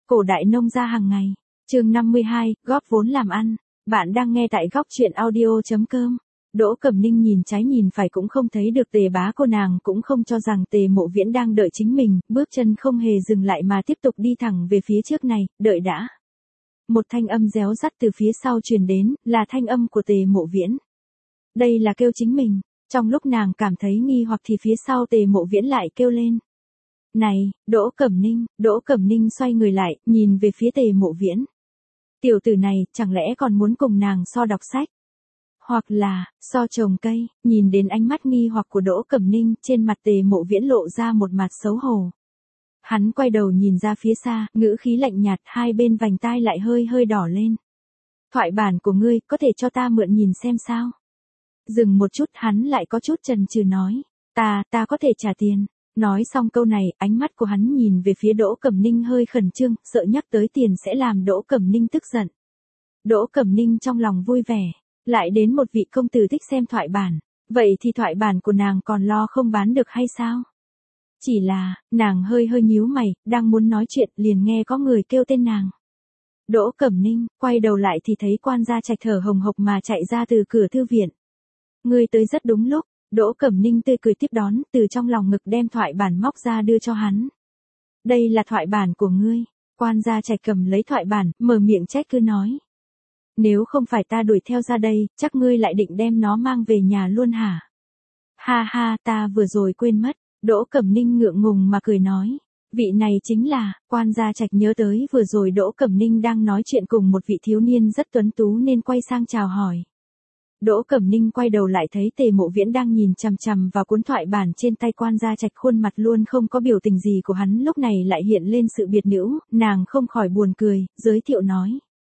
Cổ đại nông gia hàng ngày. Chương 52, góp vốn làm ăn. Bạn đang nghe tại góc truyện audio.com. Đỗ Cẩm Ninh nhìn trái nhìn phải cũng không thấy được Tề bá cô, nàng cũng không cho rằng Tề Mộ Viễn đang đợi chính mình, bước chân không hề dừng lại mà tiếp tục đi thẳng về phía trước này, đợi đã. Một thanh âm réo rắt từ phía sau truyền đến, là thanh âm của Tề Mộ Viễn. Đây là kêu chính mình. Trong lúc nàng cảm thấy nghi hoặc thì phía sau Tề Mộ Viễn lại kêu lên. Này, Đỗ Cẩm Ninh xoay người lại, nhìn về phía Tề Mộ Viễn. Tiểu tử này, chẳng lẽ còn muốn cùng nàng so đọc sách? Hoặc là, so trồng cây, nhìn đến ánh mắt nghi hoặc của Đỗ Cẩm Ninh, trên mặt Tề Mộ Viễn lộ ra một mặt xấu hổ. Hắn quay đầu nhìn ra phía xa, ngữ khí lạnh nhạt, hai bên vành tai lại hơi hơi đỏ lên. Thoại bản của ngươi, có thể cho ta mượn nhìn xem sao? Dừng một chút, hắn lại có chút chần chừ nói. Ta có thể trả tiền. Nói xong câu này, ánh mắt của hắn nhìn về phía Đỗ Cẩm Ninh hơi khẩn trương, sợ nhắc tới tiền sẽ làm Đỗ Cẩm Ninh tức giận. Đỗ Cẩm Ninh trong lòng vui vẻ, lại đến một vị công tử thích xem thoại bản, vậy thì thoại bản của nàng còn lo không bán được hay sao? Chỉ là, nàng hơi nhíu mày, đang muốn nói chuyện, liền nghe có người kêu tên nàng. Đỗ Cẩm Ninh, quay đầu lại thì thấy Quan Gia Trạch thở hồng hộc mà chạy ra từ cửa thư viện. Ngươi tới rất đúng lúc. Đỗ Cẩm Ninh tươi cười tiếp đón, từ trong lòng ngực đem thoại bản móc ra đưa cho hắn. Đây là thoại bản của ngươi. Quan Gia Trạch cầm lấy thoại bản, mở miệng trách cứ nói. Nếu không phải ta đuổi theo ra đây, chắc ngươi lại định đem nó mang về nhà luôn hả? Ha ha, ta vừa rồi quên mất. Đỗ Cẩm Ninh ngượng ngùng mà cười nói. Vị này chính là, Quan Gia Trạch nhớ tới vừa rồi Đỗ Cẩm Ninh đang nói chuyện cùng một vị thiếu niên rất tuấn tú nên quay sang chào hỏi. Đỗ Cẩm Ninh quay đầu lại thấy Tề Mộ Viễn đang nhìn chằm chằm vào cuốn thoại bản trên tay Quan Gia Trạch, khuôn mặt luôn không có biểu tình gì của hắn lúc này lại hiện lên sự biệt nữ, nàng không khỏi buồn cười, giới thiệu nói.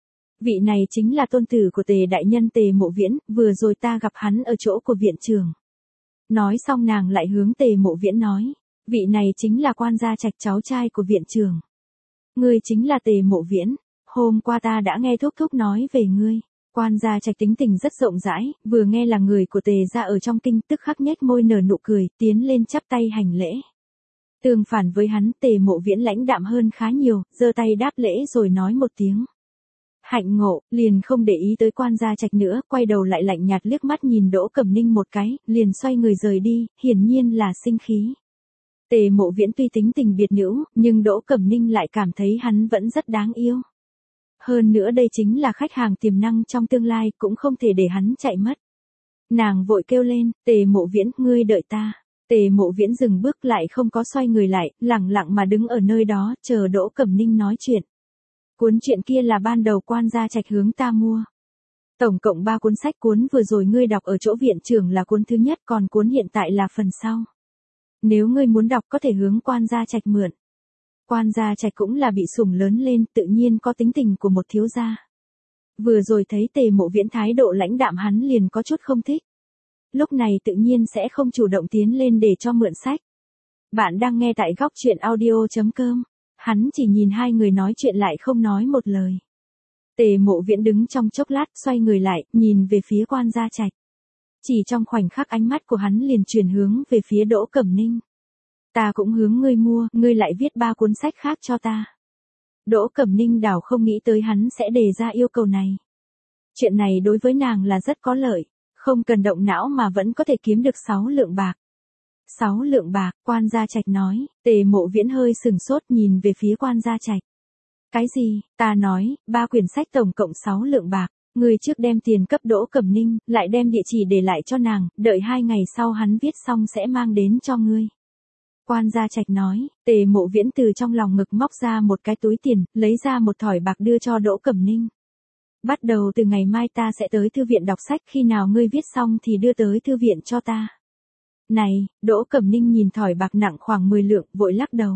Vị này chính là tôn tử của Tề đại nhân Tề Mộ Viễn, vừa rồi ta gặp hắn ở chỗ của viện trưởng. Nói xong nàng lại hướng Tề Mộ Viễn nói, vị này chính là Quan Gia Trạch cháu trai của viện trưởng. Ngươi chính là Tề Mộ Viễn, hôm qua ta đã nghe thúc thúc nói về ngươi. Quan Gia Trạch tính tình rất rộng rãi, vừa nghe là người của Tề gia ở trong kinh tức khắc nhếch môi nở nụ cười, tiến lên chắp tay hành lễ. Tương phản với hắn, Tề Mộ Viễn lãnh đạm hơn khá nhiều, giơ tay đáp lễ rồi nói một tiếng. Hạnh ngộ, liền không để ý tới Quan Gia Trạch nữa, quay đầu lại lạnh nhạt liếc mắt nhìn Đỗ Cẩm Ninh một cái, liền xoay người rời đi, hiển nhiên là sinh khí. Tề Mộ Viễn tuy tính tình biệt nữ, nhưng Đỗ Cẩm Ninh lại cảm thấy hắn vẫn rất đáng yêu. Hơn nữa đây chính là khách hàng tiềm năng trong tương lai, cũng không thể để hắn chạy mất. Nàng vội kêu lên, Tề Mộ Viễn, ngươi đợi ta. Tề Mộ Viễn dừng bước lại không có xoay người lại, lẳng lặng mà đứng ở nơi đó, chờ Đỗ Cẩm Ninh nói chuyện. Cuốn truyện kia là ban đầu Quan Gia Trạch hướng ta mua. Tổng cộng 3 cuốn sách, cuốn vừa rồi ngươi đọc ở chỗ viện trưởng là cuốn thứ nhất, còn cuốn hiện tại là phần sau. Nếu ngươi muốn đọc có thể hướng Quan Gia Trạch mượn. Quan Gia Trạch cũng là bị sủng lớn lên, tự nhiên có tính tình của một thiếu gia. Vừa rồi thấy Tề Mộ Viễn thái độ lãnh đạm hắn liền có chút không thích. Lúc này tự nhiên sẽ không chủ động tiến lên để cho mượn sách. Bạn đang nghe tại góc truyện audio.com. Hắn chỉ nhìn hai người nói chuyện lại không nói một lời. Tề Mộ Viễn đứng trong chốc lát, xoay người lại, nhìn về phía Quan Gia Trạch. Chỉ trong khoảnh khắc ánh mắt của hắn liền chuyển hướng về phía Đỗ Cẩm Ninh. Ta cũng hướng ngươi mua, ngươi lại viết 3 cuốn sách khác cho ta. Đỗ Cẩm Ninh đảo không nghĩ tới hắn sẽ đề ra yêu cầu này. Chuyện này đối với nàng là rất có lợi, không cần động não mà vẫn có thể kiếm được 6 lượng bạc. 6 lượng bạc, Quan Gia Trạch nói. Tề Mộ Viễn hơi sừng sốt nhìn về phía Quan Gia Trạch. Cái gì? Ta nói, 3 quyển sách tổng cộng 6 lượng bạc. Ngươi trước đem tiền cấp Đỗ Cẩm Ninh, lại đem địa chỉ để lại cho nàng, đợi 2 ngày sau hắn viết xong sẽ mang đến cho ngươi. Quan Gia Trạch nói. Tề Mộ Viễn từ trong lòng ngực móc ra một cái túi tiền, lấy ra một thỏi bạc đưa cho Đỗ Cẩm Ninh. Bắt đầu từ ngày mai ta sẽ tới thư viện đọc sách, khi nào ngươi viết xong thì đưa tới thư viện cho ta. Này, Đỗ Cẩm Ninh nhìn thỏi bạc nặng khoảng 10 lượng, vội lắc đầu.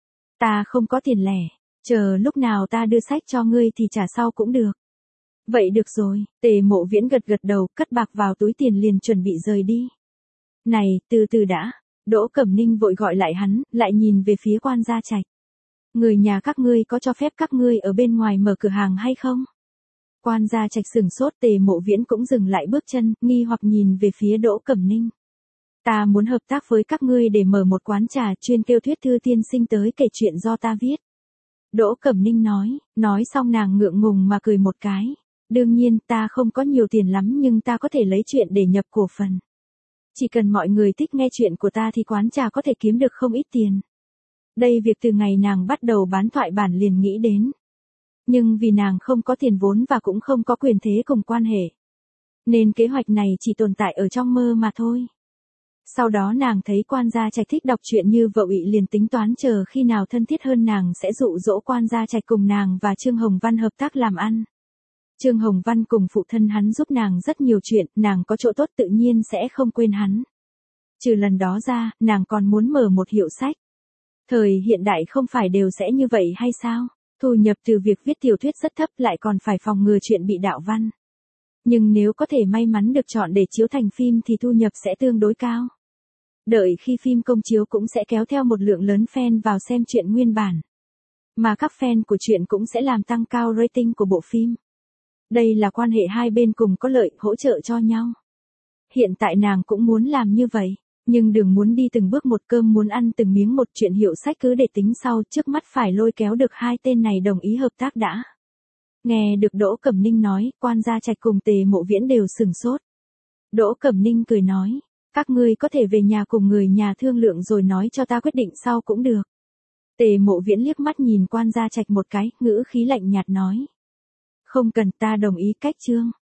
Ta không có tiền lẻ, chờ lúc nào ta đưa sách cho ngươi thì trả sau cũng được. Vậy được rồi, Tề Mộ Viễn gật đầu, cất bạc vào túi tiền liền chuẩn bị rời đi. Này, từ từ đã. Đỗ Cẩm Ninh vội gọi lại hắn, lại nhìn về phía Quan Gia Trạch. Người nhà các ngươi có cho phép các ngươi ở bên ngoài mở cửa hàng hay không? Quan Gia Trạch sửng sốt, Tề Mộ Viễn cũng dừng lại bước chân, nghi hoặc nhìn về phía Đỗ Cẩm Ninh. Ta muốn hợp tác với các ngươi để mở một quán trà chuyên kêu Thuyết Thư tiên sinh tới kể chuyện do ta viết. Đỗ Cẩm Ninh nói xong nàng ngượng ngùng mà cười một cái. Đương nhiên ta không có nhiều tiền lắm nhưng ta có thể lấy chuyện để nhập cổ phần. Chỉ cần mọi người thích nghe chuyện của ta thì quán trà có thể kiếm được không ít tiền. Đây việc từ ngày nàng bắt đầu bán thoại bản liền nghĩ đến. Nhưng vì nàng không có tiền vốn và cũng không có quyền thế cùng quan hệ. Nên kế hoạch này chỉ tồn tại ở trong mơ mà thôi. Sau đó nàng thấy Quan Gia Trạch thích đọc truyện như vợ ị liền tính toán chờ khi nào thân thiết hơn nàng sẽ dụ dỗ Quan Gia Trạch cùng nàng và Trương Hồng Văn hợp tác làm ăn. Trương Hồng Văn cùng phụ thân hắn giúp nàng rất nhiều chuyện, nàng có chỗ tốt tự nhiên sẽ không quên hắn. Trừ lần đó ra, nàng còn muốn mở một hiệu sách. Thời hiện đại không phải đều sẽ như vậy hay sao? Thu nhập từ việc viết tiểu thuyết rất thấp lại còn phải phòng ngừa chuyện bị đạo văn. Nhưng nếu có thể may mắn được chọn để chiếu thành phim thì thu nhập sẽ tương đối cao. Đợi khi phim công chiếu cũng sẽ kéo theo một lượng lớn fan vào xem chuyện nguyên bản. Mà các fan của chuyện cũng sẽ làm tăng cao rating của bộ phim. Đây là quan hệ hai bên cùng có lợi, hỗ trợ cho nhau. Hiện tại nàng cũng muốn làm như vậy, nhưng đừng muốn đi từng bước một, cơm muốn ăn từng miếng một, chuyện hiệu sách cứ để tính sau, trước mắt phải lôi kéo được hai tên này đồng ý hợp tác đã. Nghe được Đỗ Cẩm Ninh nói, Quan Gia Trạch cùng Tề Mộ Viễn đều sửng sốt. Đỗ Cẩm Ninh cười nói, các ngươi có thể về nhà cùng người nhà thương lượng rồi nói cho ta quyết định sau cũng được. Tề Mộ Viễn liếc mắt nhìn Quan Gia Trạch một cái, ngữ khí lạnh nhạt nói. Không cần, ta đồng ý cách Trương